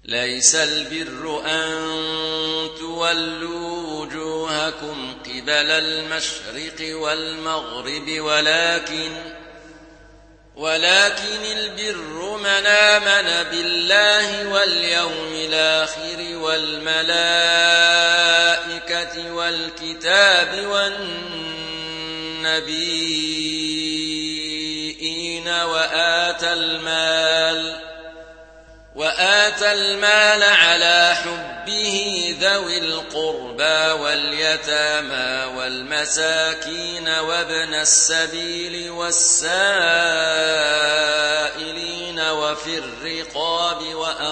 ليس البر أن تولوا وجوهكم قبل المشرق والمغرب ولكن البر من آمن بالله واليوم الآخر والملائكة والكتاب والنبيين وآتى المال على حبه ذوي القربى واليتامى والمساكين وابن السبيل والسائلين وفي الرقاب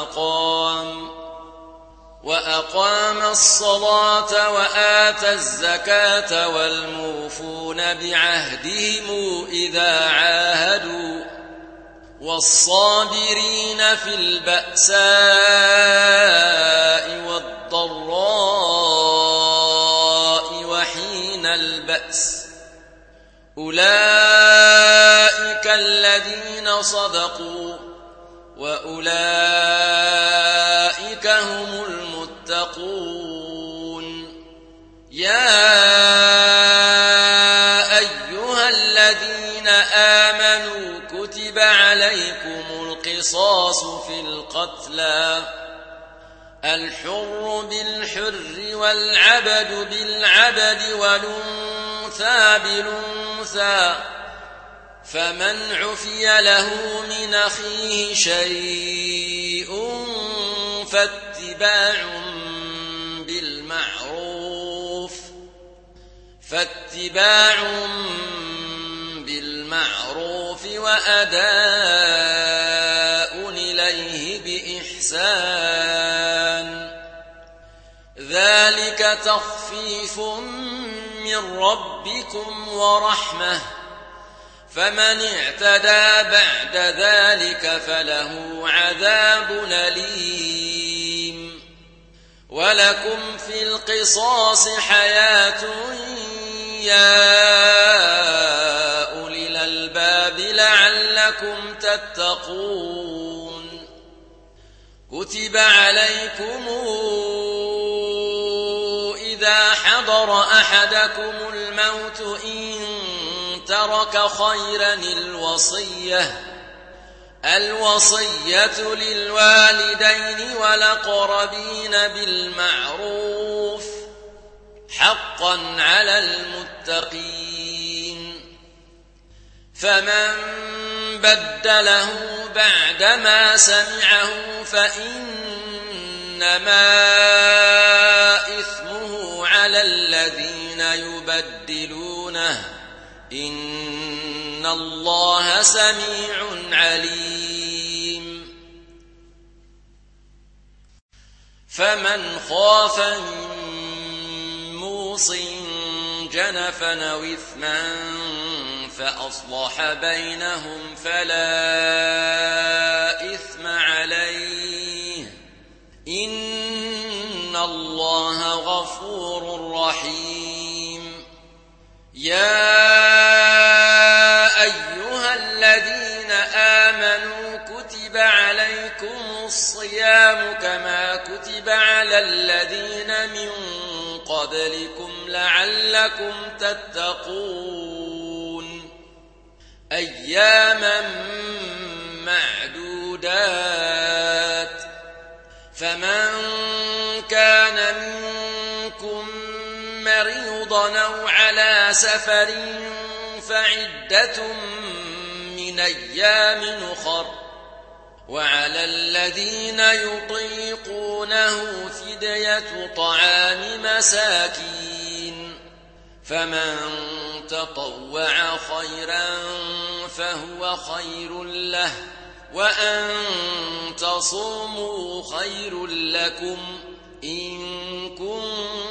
وأقام الصلاة وآتى الزكاة والموفون بعهدهم إذا عاهدوا والصابرين في البأساء والضراء وحين البأس أولئك الذين صدقوا وأولئك هم المتقون يا أيها الذين آمنوا كتب عليكم القصاص في القتلى الحر بالحر والعبد بالعبد والأنثى بالأنثى فمن عفي له من أخيه شيء فاتباع بالمعروف وأداء إليه بإحسان ذلك تخفيف من ربكم ورحمة فمن اعتدى بعد ذلك فله عذاب أليم ولكم في القصاص حياة يا أولي الألباب لعلكم تتقون كتب عليكم إذا حضر أحدكم الموت إن ترك خيرا الوصية للوالدين والأقربين بالمعروف حقا على المتقين فمن بدله بعدما سمعه فإنما إثمه على الذين يبدلونه إن الله سميع عليم فمن خاف من موص جنفا أو إثما فأصلح بينهم فلا إثم عليه إن الله غفور رحيم يا أيها الذين آمنوا كتب عليكم الصيام كما كتب على الذين من قبلكم لعلكم تتقون أياما معدودات فمن كان منكم مريضا أو على سفر فعدة من أيام أخر وعلى الذين يطيقونه فدية طعام مساكين فمن تطوع خيرا فهو خير له وأن تصوموا خير لكم إن كنتم